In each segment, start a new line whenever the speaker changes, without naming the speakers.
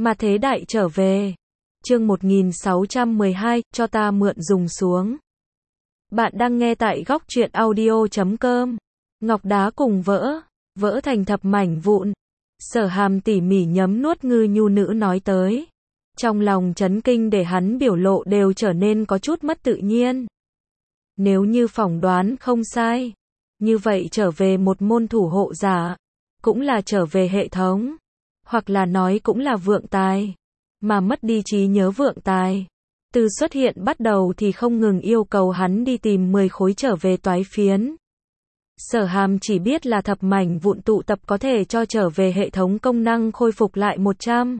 Mà thế đại trở về. Chương 1612, cho ta mượn dùng xuống. Bạn đang nghe tại góc truyện audio.com. Ngọc đá cùng vỡ thành thập mảnh vụn. Sở Hàm tỉ mỉ nhấm nuốt Ngư Nhu nữ nói tới. Trong lòng chấn kinh để hắn biểu lộ đều trở nên có chút mất tự nhiên. Nếu như phỏng đoán không sai, như vậy trở về một môn thủ hộ giả, cũng là trở về hệ thống, hoặc là nói cũng là vượng tài, mà mất đi trí nhớ vượng tài. Từ xuất hiện bắt đầu thì không ngừng yêu cầu hắn đi tìm 10 khối trở về toái phiến. Sở Hàm chỉ biết là thập mảnh vụn tụ tập có thể cho trở về hệ thống công năng khôi phục lại 100.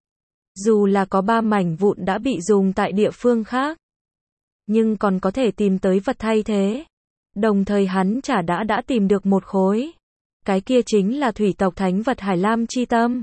Dù là có 3 mảnh vụn đã bị dùng tại địa phương khác, nhưng còn có thể tìm tới vật thay thế. Đồng thời hắn đã tìm được một khối. Cái kia chính là thủy tộc thánh vật Hải Lam chi tâm.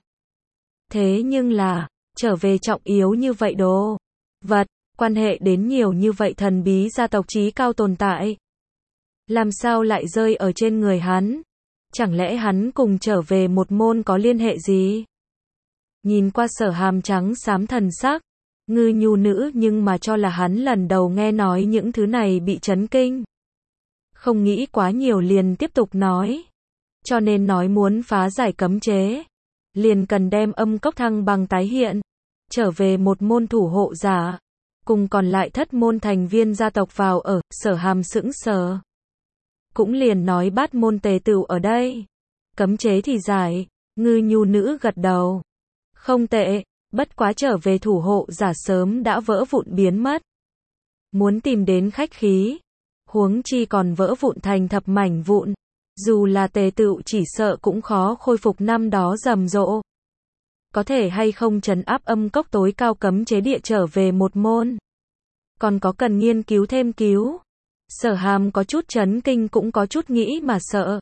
Thế nhưng là, trở về trọng yếu như vậy đồ vật, quan hệ đến nhiều như vậy thần bí gia tộc chí cao tồn tại. Làm sao lại rơi ở trên người hắn? Chẳng lẽ hắn cùng trở về một môn có liên hệ gì? Nhìn qua Sở Hàm trắng xám thần sắc, Ngư Nhu nữ nhưng mà cho là hắn lần đầu nghe nói những thứ này bị chấn kinh. Không nghĩ quá nhiều liền tiếp tục nói. Cho nên nói muốn phá giải cấm chế, liền cần đem âm cốc thăng bằng tái hiện, trở về một môn thủ hộ giả, cùng còn lại thất môn thành viên gia tộc vào ở. Sở Hàm sững sờ. Cũng liền nói bát môn tề tựu ở đây. Cấm chế thì giải. Ngư Nhu nữ gật đầu. Không tệ, bất quá trở về thủ hộ giả sớm đã vỡ vụn biến mất. Muốn tìm đến khách khí, huống chi còn vỡ vụn thành thập mảnh vụn. Dù là tề tựu chỉ sợ cũng khó khôi phục năm đó rầm rộ. Có thể hay không trấn áp âm cốc tối cao cấm chế địa trở về một môn. Còn có cần nghiên cứu thêm cứu. Sở Hàm có chút chấn kinh cũng có chút nghĩ mà sợ.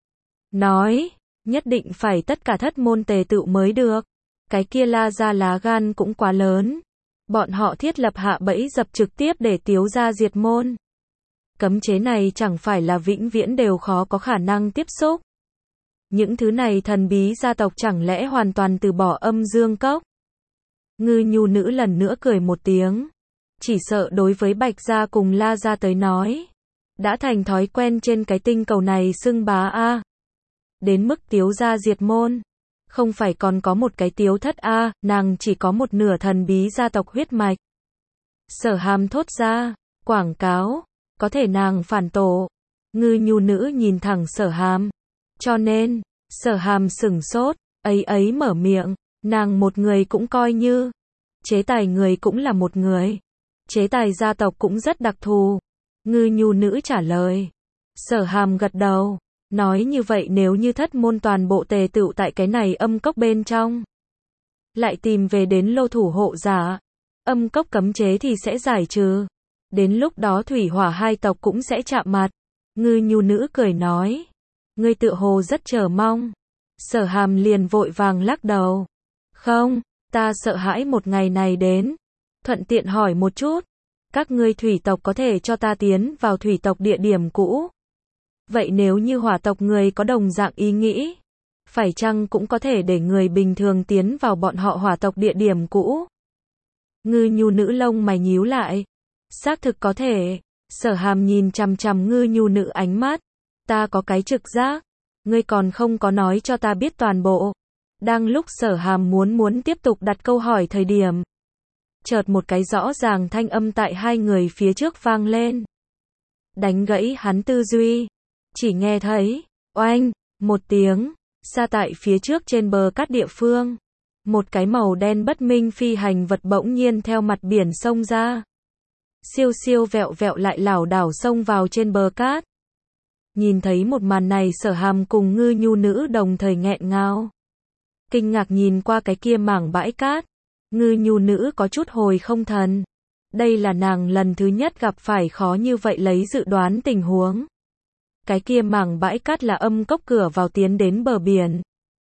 Nói, nhất định phải tất cả thất môn tề tựu mới được. Cái kia La gia lá gan cũng quá lớn. Bọn họ thiết lập hạ bẫy dập trực tiếp để Tiếu gia diệt môn. Cấm chế này chẳng phải là vĩnh viễn đều khó có khả năng tiếp xúc. Những thứ này thần bí gia tộc chẳng lẽ hoàn toàn từ bỏ âm dương cốc? Ngư Nhu nữ lần nữa cười một tiếng. Chỉ sợ đối với Bạch gia cùng La gia tới nói, đã thành thói quen trên cái tinh cầu này xưng bá a. Đến mức Tiếu gia diệt môn, không phải còn có một cái Tiếu thất a, nàng chỉ có một nửa thần bí gia tộc huyết mạch. Sở Hàm thốt ra, quảng cáo, có thể nàng phản tổ. Ngư Nhu nữ nhìn thẳng Sở Hàm. Cho nên, Sở Hàm sửng sốt, ấy mở miệng, nàng một người cũng coi như, chế tài người cũng là một người. Chế tài gia tộc cũng rất đặc thù. Ngư Nhu nữ trả lời. Sở Hàm gật đầu, nói như vậy nếu như thất môn toàn bộ tề tựu tại cái này âm cốc bên trong, lại tìm về đến lô thủ hộ giả, âm cốc cấm chế thì sẽ giải trừ. Đến lúc đó thủy hỏa hai tộc cũng sẽ chạm mặt. Ngư Nhu nữ cười nói. Ngươi tựa hồ rất chờ mong. Sở Hàm liền vội vàng lắc đầu. Không, ta sợ hãi một ngày này đến. Thuận tiện hỏi một chút. Các ngươi thủy tộc có thể cho ta tiến vào thủy tộc địa điểm cũ? Vậy nếu như hỏa tộc người có đồng dạng ý nghĩ, phải chăng cũng có thể để người bình thường tiến vào bọn họ hỏa tộc địa điểm cũ? Ngư Nhu nữ lông mày nhíu lại. Xác thực có thể. Sở Hàm nhìn chằm chằm Ngư Nhu nữ ánh mắt. Ta có cái trực giác. Ngươi còn không có nói cho ta biết toàn bộ. Đang lúc Sở Hàm muốn tiếp tục đặt câu hỏi thời điểm, chợt một cái rõ ràng thanh âm tại hai người phía trước vang lên. Đánh gãy hắn tư duy. Chỉ nghe thấy, oanh, một tiếng, xa tại phía trước trên bờ cát địa phương. Một cái màu đen bất minh phi hành vật bỗng nhiên theo mặt biển xông ra. Siêu siêu vẹo vẹo lại lảo đảo xông vào trên bờ cát. Nhìn thấy một màn này Sở Hàm cùng Ngư Nhu nữ đồng thời nghẹn ngào. Kinh ngạc nhìn qua cái kia mảng bãi cát. Ngư Nhu nữ có chút hồi không thần. Đây là nàng lần thứ nhất gặp phải khó như vậy lấy dự đoán tình huống. Cái kia mảng bãi cát là âm cốc cửa vào tiến đến bờ biển.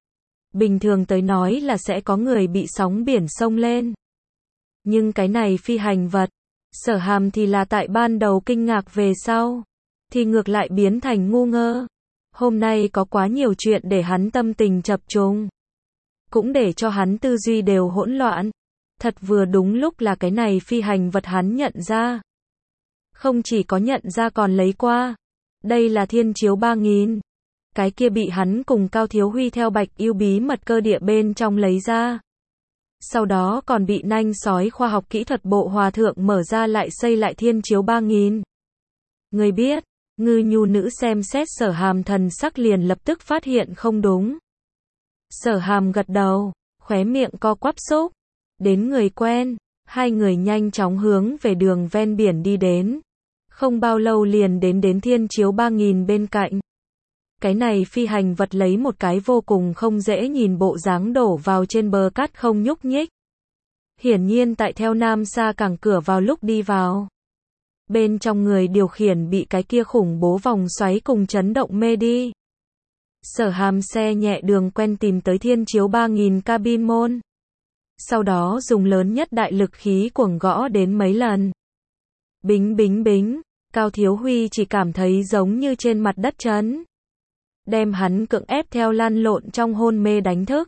Bình thường tới nói là sẽ có người bị sóng biển xông lên. Nhưng cái này phi hành vật, Sở Hàm thì là tại ban đầu kinh ngạc về sau, thì ngược lại biến thành ngu ngơ. Hôm nay có quá nhiều chuyện để hắn tâm tình chập trùng. cũng để cho hắn tư duy đều hỗn loạn. Thật vừa đúng lúc là cái này phi hành vật hắn nhận ra. Không chỉ có nhận ra còn lấy qua. Đây là thiên chiếu 3000. Cái kia bị hắn cùng Cao Thiếu Huy theo Bạch Yêu bí mật cơ địa bên trong lấy ra. Sau đó còn bị nanh sói khoa học kỹ thuật bộ hòa thượng mở ra lại xây lại thiên chiếu 3000. Người biết, Ngư Nhu nữ xem xét Sở Hàm thần sắc liền lập tức phát hiện không đúng. Sở Hàm gật đầu, khóe miệng co quắp xúc. Đến người quen, hai người nhanh chóng hướng về đường ven biển đi đến. Không bao lâu liền đến thiên chiếu 3000 bên cạnh. Cái này phi hành vật lấy một cái vô cùng không dễ nhìn bộ dáng đổ vào trên bờ cát không nhúc nhích. Hiển nhiên tại theo Nam Sa cảng cửa vào lúc đi vào. Bên trong người điều khiển bị cái kia khủng bố vòng xoáy cùng chấn động mê đi. Sở Hàm xe nhẹ đường quen tìm tới thiên chiếu 3000 cabin môn. Sau đó dùng lớn nhất đại lực khí cuồng gõ đến mấy lần. Bính bính bính, Cao Thiếu Huy chỉ cảm thấy giống như trên mặt đất chấn. Đem hắn cưỡng ép theo lăn lộn trong hôn mê đánh thức.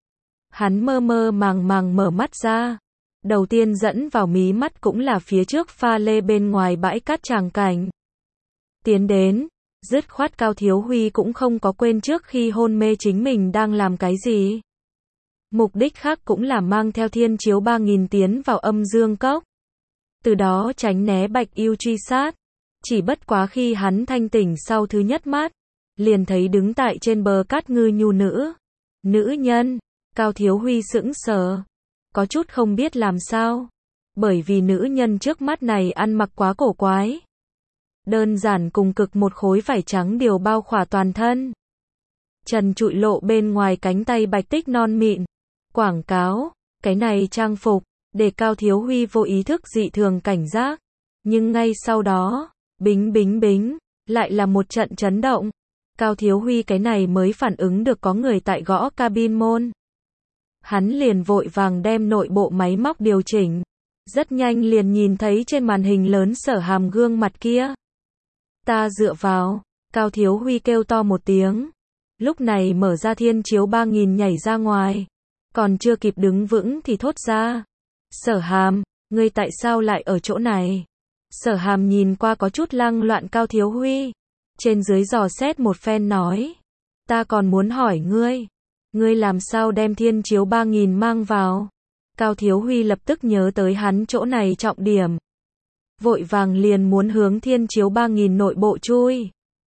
Hắn mơ mơ màng màng mở mắt ra. Đầu tiên dẫn vào mí mắt cũng là phía trước pha lê bên ngoài bãi cát tràng cảnh. Tiến đến, dứt khoát Cao Thiếu Huy cũng không có quên trước khi hôn mê chính mình đang làm cái gì. Mục đích khác cũng là mang theo thiên chiếu 3000 tiến vào âm dương cốc. Từ đó tránh né Bạch Yêu truy sát. Chỉ bất quá khi hắn thanh tỉnh sau thứ nhất mắt, liền thấy đứng tại trên bờ cát Ngư Nhu nữ. Nữ nhân, Cao Thiếu Huy sững sờ. Có chút không biết làm sao. Bởi vì nữ nhân trước mắt này ăn mặc quá cổ quái. Đơn giản cùng cực một khối vải trắng điều bao khỏa toàn thân. Trần trụi lộ bên ngoài cánh tay bạch tích non mịn. Quảng cáo, cái này trang phục, để Cao Thiếu Huy vô ý thức dị thường cảnh giác. Nhưng ngay sau đó, bính bính bính, lại là một trận chấn động. Cao Thiếu Huy cái này mới phản ứng được có người tại gõ cabin môn. Hắn liền vội vàng đem nội bộ máy móc điều chỉnh. Rất nhanh liền nhìn thấy trên màn hình lớn Sở Hàm gương mặt kia. Ta dựa vào, Cao Thiếu Huy kêu to một tiếng. Lúc này mở ra thiên chiếu 3000 nhảy ra ngoài. Còn chưa kịp đứng vững thì thốt ra. Sở Hàm, ngươi tại sao lại ở chỗ này? Sở Hàm nhìn qua có chút lăng loạn Cao Thiếu Huy. Trên dưới dò xét một phen nói. Ta còn muốn hỏi ngươi. Ngươi làm sao đem thiên chiếu 3000 mang vào? Cao Thiếu Huy lập tức nhớ tới hắn chỗ này trọng điểm. Vội vàng liền muốn hướng thiên chiếu 3000 nội bộ chui.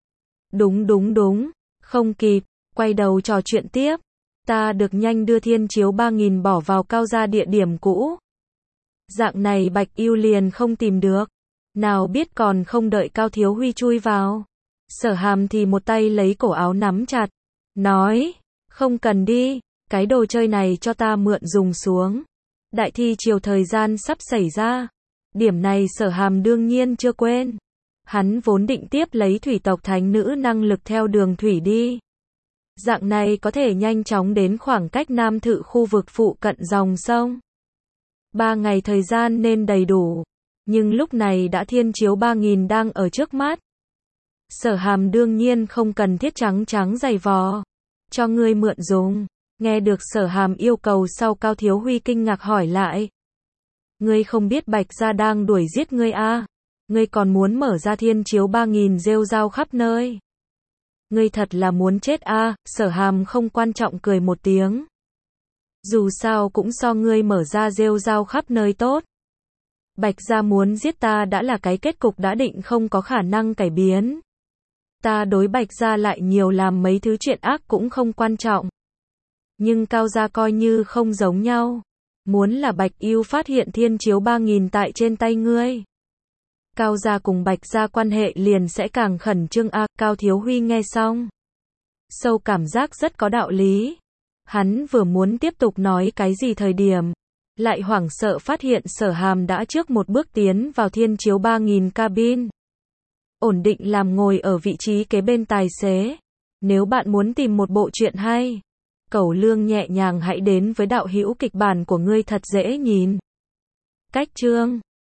Đúng, không kịp, quay đầu trò chuyện tiếp. Ta được nhanh đưa thiên chiếu 3000 bỏ vào Cao gia địa điểm cũ. Dạng này Bạch Yêu liền không tìm được. Nào biết còn không đợi Cao Thiếu Huy chui vào. Sở Hàm thì một tay lấy cổ áo nắm chặt. Nói, không cần đi, cái đồ chơi này cho ta mượn dùng xuống. Đại thi chiều thời gian sắp xảy ra. Điểm này Sở Hàm đương nhiên chưa quên. Hắn vốn định tiếp lấy thủy tộc thánh nữ năng lực theo đường thủy đi. Dạng này có thể nhanh chóng đến khoảng cách Nam Thự khu vực phụ cận dòng sông. 3 ngày thời gian nên đầy đủ. Nhưng lúc này đã thiên chiếu 3000 đang ở trước mắt. Sở Hàm đương nhiên không cần thiết trắng giày vò. Cho ngươi mượn dùng. Nghe được Sở Hàm yêu cầu sau Cao Thiếu Huy kinh ngạc hỏi lại. Ngươi không biết Bạch gia đang đuổi giết ngươi à? Ngươi còn muốn mở ra thiên chiếu 3000 rêu rao khắp nơi. Ngươi thật là muốn chết à? Sở Hàm không quan trọng cười một tiếng. Dù sao cũng so ngươi mở ra rêu rao khắp nơi tốt. Bạch gia muốn giết ta đã là cái kết cục đã định không có khả năng cải biến. Ta đối Bạch gia lại nhiều làm mấy thứ chuyện ác cũng không quan trọng. Nhưng Cao gia coi như không giống nhau. Muốn là Bạch Yêu phát hiện thiên chiếu 3000 tại trên tay ngươi. Cao gia cùng Bạch gia quan hệ liền sẽ càng khẩn trương à? Cao Thiếu Huy nghe xong. Sâu cảm giác rất có đạo lý. Hắn vừa muốn tiếp tục nói cái gì thời điểm. Lại hoảng sợ phát hiện Sở Hàm đã trước một bước tiến vào thiên chiếu 3000 cabin. Ổn định làm ngồi ở vị trí kế bên tài xế. Nếu bạn muốn tìm một bộ truyện hay, Cẩu Lương nhẹ nhàng hãy đến với đạo hữu kịch bản của ngươi thật dễ nhìn. Cách chương